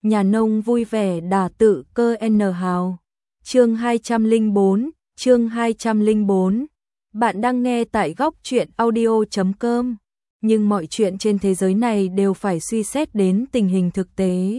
nhà nông vui vẻ đả tự cơ N hào. Chương 204, chương 204. Bạn đang nghe tại góc truyện audio.com. Nhưng mọi chuyện trên thế giới này đều phải suy xét đến tình hình thực tế.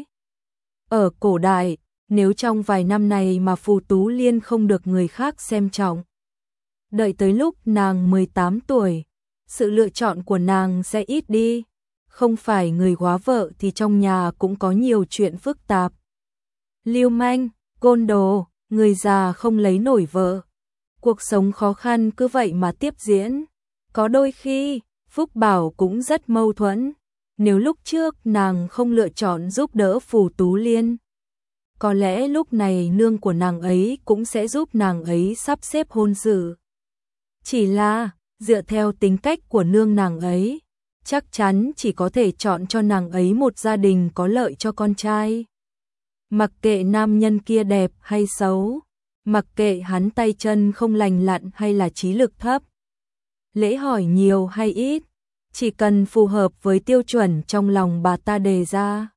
Ở cổ đại, nếu trong vài năm này mà Phù Tú Liên không được người khác xem trọng, đợi tới lúc nàng 18 tuổi, sự lựa chọn của nàng sẽ ít đi. Không phải người góa vợ thì trong nhà cũng có nhiều chuyện phức tạp. Lưu manh, côn đồ, người già không lấy nổi vợ. Cuộc sống khó khăn cứ vậy mà tiếp diễn. Có đôi khi, Phúc Bảo cũng rất mâu thuẫn. Nếu lúc trước nàng không lựa chọn giúp đỡ Phù Tú Liên, có lẽ lúc này nương của nàng ấy cũng sẽ giúp nàng ấy sắp xếp hôn sự. Chỉ là, dựa theo tính cách của nương nàng ấy, chắc chắn chỉ có thể chọn cho nàng ấy một gia đình có lợi cho con trai. Mặc kệ nam nhân kia đẹp hay xấu, mặc kệ hắn tay chân không lành lặn hay là trí lực thấp, lễ hỏi nhiều hay ít, chỉ cần phù hợp với tiêu chuẩn trong lòng bà ta đề ra.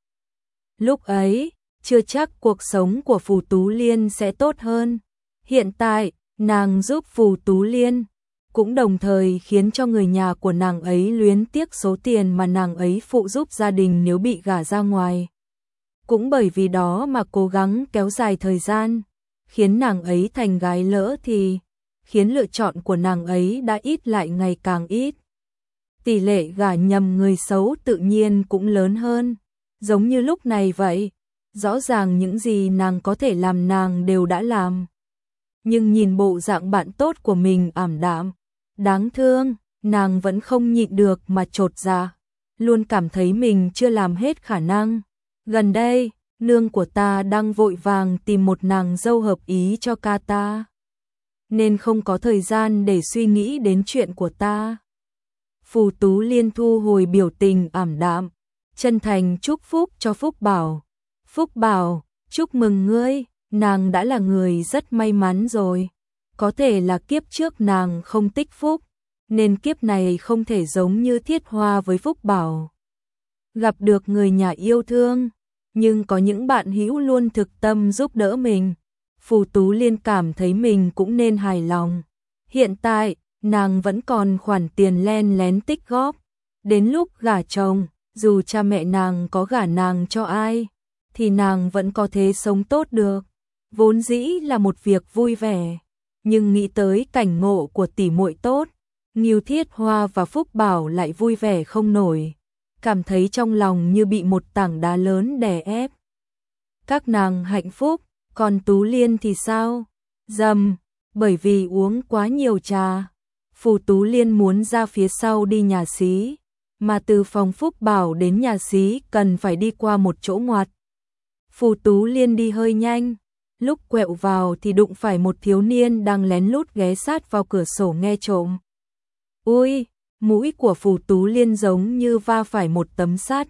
Lúc ấy, chưa chắc cuộc sống của Phù Tú Liên sẽ tốt hơn. Hiện tại, nàng giúp Phù Tú Liên, cũng đồng thời khiến cho người nhà của nàng ấy luyến tiếc số tiền mà nàng ấy phụ giúp gia đình nếu bị gả ra ngoài. Cũng bởi vì đó mà cố gắng kéo dài thời gian, khiến nàng ấy thành gái lỡ thì, khiến lựa chọn của nàng ấy đã ít lại ngày càng ít. Tỷ lệ gả nhầm người xấu tự nhiên cũng lớn hơn, giống như lúc này vậy. Rõ ràng những gì nàng có thể làm nàng đều đã làm. Nhưng nhìn bộ dạng bạn tốt của mình ảm đạm, đáng thương, nàng vẫn không nhịn được mà chột dạ, luôn cảm thấy mình chưa làm hết khả năng. Gần đây, nương của ta đang vội vàng tìm một nàng dâu hợp ý cho ca ta, nên không có thời gian để suy nghĩ đến chuyện của ta. Phù Tú Liên thu hồi biểu tình ảm đạm, chân thành chúc phúc cho Phúc Bảo. Phúc Bảo, chúc mừng ngươi, nàng đã là người rất may mắn rồi. Có thể là kiếp trước nàng không tích phúc, nên kiếp này không thể giống như Thiết Hoa với Phúc Bảo, gặp được người nhà yêu thương, nhưng có những bạn hữu luôn thực tâm giúp đỡ mình. Phù Tú Liên cảm thấy mình cũng nên hài lòng. Hiện tại, nàng vẫn còn khoản tiền len lén tích góp. Đến lúc gả chồng, dù cha mẹ nàng có gả nàng cho ai, thì nàng vẫn có thể sống tốt được. Vốn dĩ là một việc vui vẻ, nhưng nghĩ tới cảnh ngộ của tỷ muội tốt, Ngưu Thiết Hoa và Phúc Bảo lại vui vẻ không nổi, cảm thấy trong lòng như bị một tảng đá lớn đè ép. Các nàng hạnh phúc, còn Tú Liên thì sao? Dầm, bởi vì uống quá nhiều trà, Phù Tú Liên muốn ra phía sau đi nhà xí, mà từ phòng Phúc Bảo đến nhà xí cần phải đi qua một chỗ ngoặt. Phù Tú Liên đi hơi nhanh, lúc quẹo vào thì đụng phải một thiếu niên đang lén lút ghé sát vào cửa sổ nghe trộm. Ui, mũi của Phù Tú Liên giống như va phải một tấm sắt.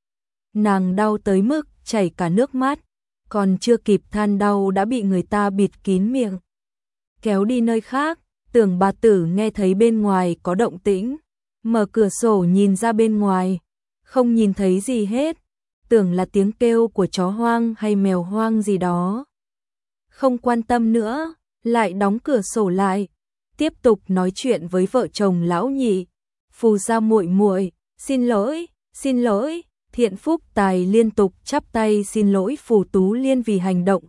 Nàng đau tới mức chảy cả nước mắt, còn chưa kịp than đau đã bị người ta bịt kín miệng, kéo đi nơi khác. Tưởng bà tử nghe thấy bên ngoài có động tĩnh, mở cửa sổ nhìn ra bên ngoài, không nhìn thấy gì hết, tưởng là tiếng kêu của chó hoang hay mèo hoang gì đó. Không quan tâm nữa, lại đóng cửa sổ lại, tiếp tục nói chuyện với vợ chồng lão nhị. Phù gia muội muội, xin lỗi, Thiện Phúc Tài liên tục chắp tay xin lỗi Phù Tú Liên vì hành động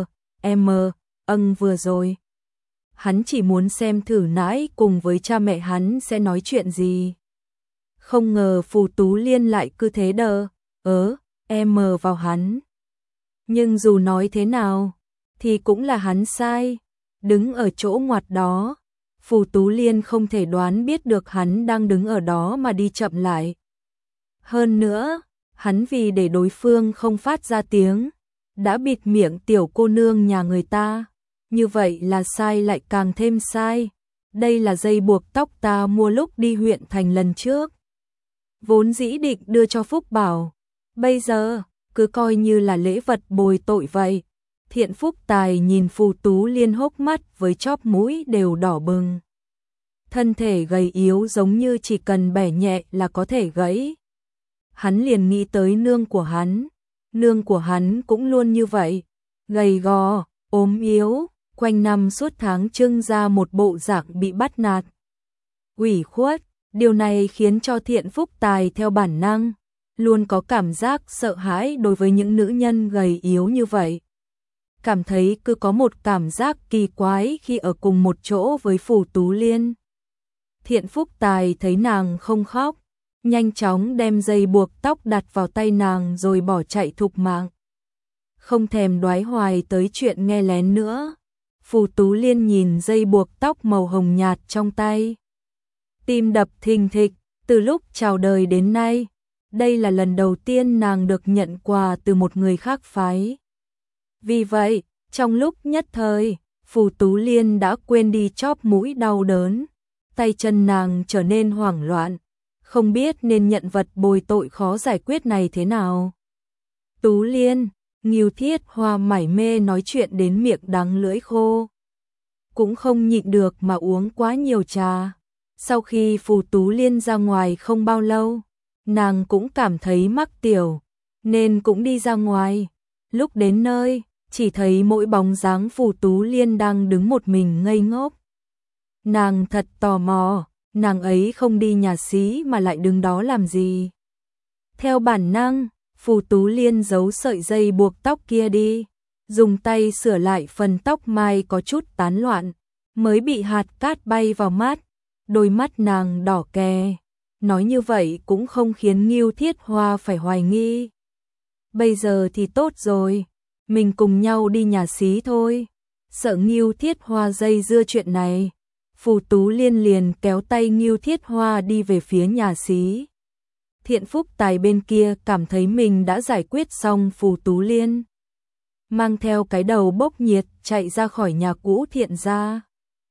vừa rồi. Hắn chỉ muốn xem thử nãy cùng với cha mẹ hắn sẽ nói chuyện gì. Không ngờ Phù Tú Liên lại cứ thế đờ vào hắn. Nhưng dù nói thế nào thì cũng là hắn sai. Đứng ở chỗ ngoặt đó, Phù Tú Liên không thể đoán biết được hắn đang đứng ở đó mà đi chậm lại. Hơn nữa, hắn vì để đối phương không phát ra tiếng, đã bịt miệng tiểu cô nương nhà người ta. Như vậy là sai lại càng thêm sai. Đây là dây buộc tóc ta mua lúc đi huyện thành lần trước, vốn dĩ định đưa cho Phúc Bảo, bây giờ cứ coi như là lễ vật bồi tội vậy. Thiện Phúc Tài nhìn Phù Tú Liên hốc mắt với chóp mũi đều đỏ bừng. Thân thể gầy yếu giống như chỉ cần bẻ nhẹ là có thể gãy. Hắn liền nghĩ tới nương của hắn, nương của hắn cũng luôn như vậy, gầy gò, ốm yếu, quanh năm suốt tháng trưng ra một bộ dạng bị bắt nạt, ủy khuất. Điều này khiến cho Thiện Phúc Tài theo bản năng luôn có cảm giác sợ hãi đối với những nữ nhân gầy yếu như vậy. Cảm thấy cứ có một cảm giác kỳ quái khi ở cùng một chỗ với Phù Tú Liên. Thiện Phúc Tài thấy nàng không khóc, nhanh chóng đem dây buộc tóc đặt vào tay nàng rồi bỏ chạy thục mạng. Không thèm đoái hoài tới chuyện nghe lén nữa. Phù Tú Liên nhìn dây buộc tóc màu hồng nhạt trong tay, tim đập thình thịch. Từ lúc chào đời đến nay, đây là lần đầu tiên nàng được nhận quà từ một người khác phái. Vì vậy, trong lúc nhất thời, Phù Tú Liên đã quên đi chóp mũi đau đớn, tay chân nàng trở nên hoảng loạn, không biết nên nhận vật bồi tội khó giải quyết này thế nào. Tú Liên, Ngưu Thiết Hoa mải mê nói chuyện đến miệng đắng lưỡi khô, cũng không nhịn được mà uống quá nhiều trà. Sau khi Phù Tú Liên ra ngoài không bao lâu, nàng cũng cảm thấy mắc tiểu, nên cũng đi ra ngoài. Lúc đến nơi, chỉ thấy mỗi bóng dáng Phù Tú Liên đang đứng một mình ngây ngốc. Nàng thật tò mò, nàng ấy không đi nhà xí mà lại đứng đó làm gì. Theo bản năng, Phù Tú Liên giấu sợi dây buộc tóc kia đi, dùng tay sửa lại phần tóc mai có chút tán loạn, mới bị hạt cát bay vào mắt. Đôi mắt nàng đỏ kè, nói như vậy cũng không khiến Ngưu Thiết Hoa phải hoài nghi. Bây giờ thì tốt rồi, mình cùng nhau đi nhà xí thôi. Sợ Ngưu Thiết Hoa dây dưa chuyện này, Phù Tú Liên liền kéo tay Ngưu Thiết Hoa đi về phía nhà xí. Thiện Phúc Tài bên kia cảm thấy mình đã giải quyết xong Phù Tú Liên, mang theo cái đầu bốc nhiệt chạy ra khỏi nhà cũ Thiện gia.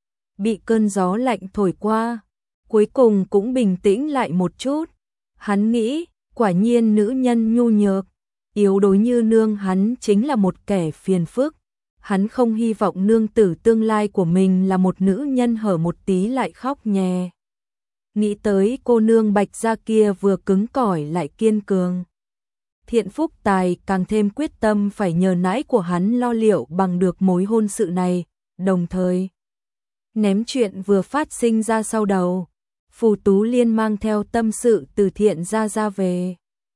Bị cơn gió lạnh thổi qua, cuối cùng cũng bình tĩnh lại một chút. Hắn nghĩ, quả nhiên nữ nhân nhu nhược, yếu đuối như nương hắn chính là một kẻ phiền phức. Hắn không hy vọng nương tử tương lai của mình là một nữ nhân hở một tí lại khóc nhè. Nghĩ tới cô nương Bạch gia kia vừa cứng cỏi lại kiên cường, Thiện Phúc Tài càng thêm quyết tâm phải nhờ nãi của hắn lo liệu bằng được mối hôn sự này, đồng thời ném chuyện vừa phát sinh ra sau đầu. Phù Tú Liên mang theo tâm sự từ Thiện gia ra về.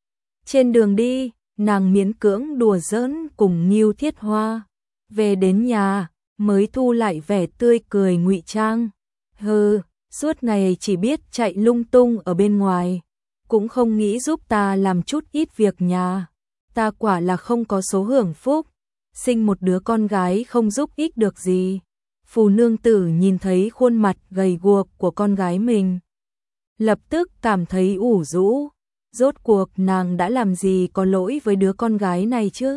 Trên đường đi, nàng miễn cưỡng đùa giỡn cùng Ngưu Thiết Hoa. Về đến nhà, mới thu lại vẻ tươi cười ngụy trang. Hừ, suốt ngày chỉ biết chạy lung tung ở bên ngoài, cũng không nghĩ giúp ta làm chút ít việc nhà. Ta quả là không có số hưởng phúc, sinh một đứa con gái không giúp ích được gì. Phù nương tử nhìn thấy khuôn mặt gầy guộc của con gái mình, lập tức cảm thấy ủ rũ. Rốt cuộc nàng đã làm gì có lỗi với đứa con gái này chứ?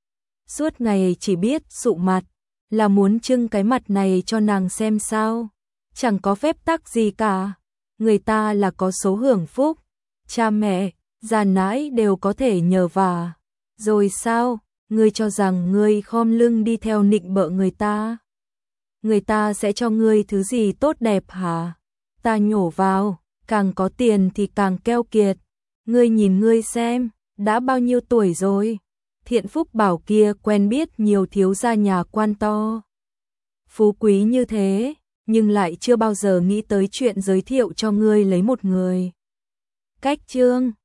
Suốt ngày chỉ biết sụ mặt, là muốn trưng cái mặt này cho nàng xem sao? Chẳng có phép tắc gì cả. Người ta là có số hưởng phúc, cha mẹ, già nãi đều có thể nhờ vả. Rồi sao? Ngươi cho rằng ngươi khom lưng đi theo nịnh bợ người ta sẽ cho ngươi thứ gì tốt đẹp hả? Ta nhổ vào, càng có tiền thì càng keo kiệt. Ngươi nhìn ngươi xem, đã bao nhiêu tuổi rồi? Thiện Phúc bảo kia quen biết nhiều thiếu gia nhà quan to, phú quý như thế, nhưng lại chưa bao giờ nghĩ tới chuyện giới thiệu cho ngươi lấy một người. Cách chương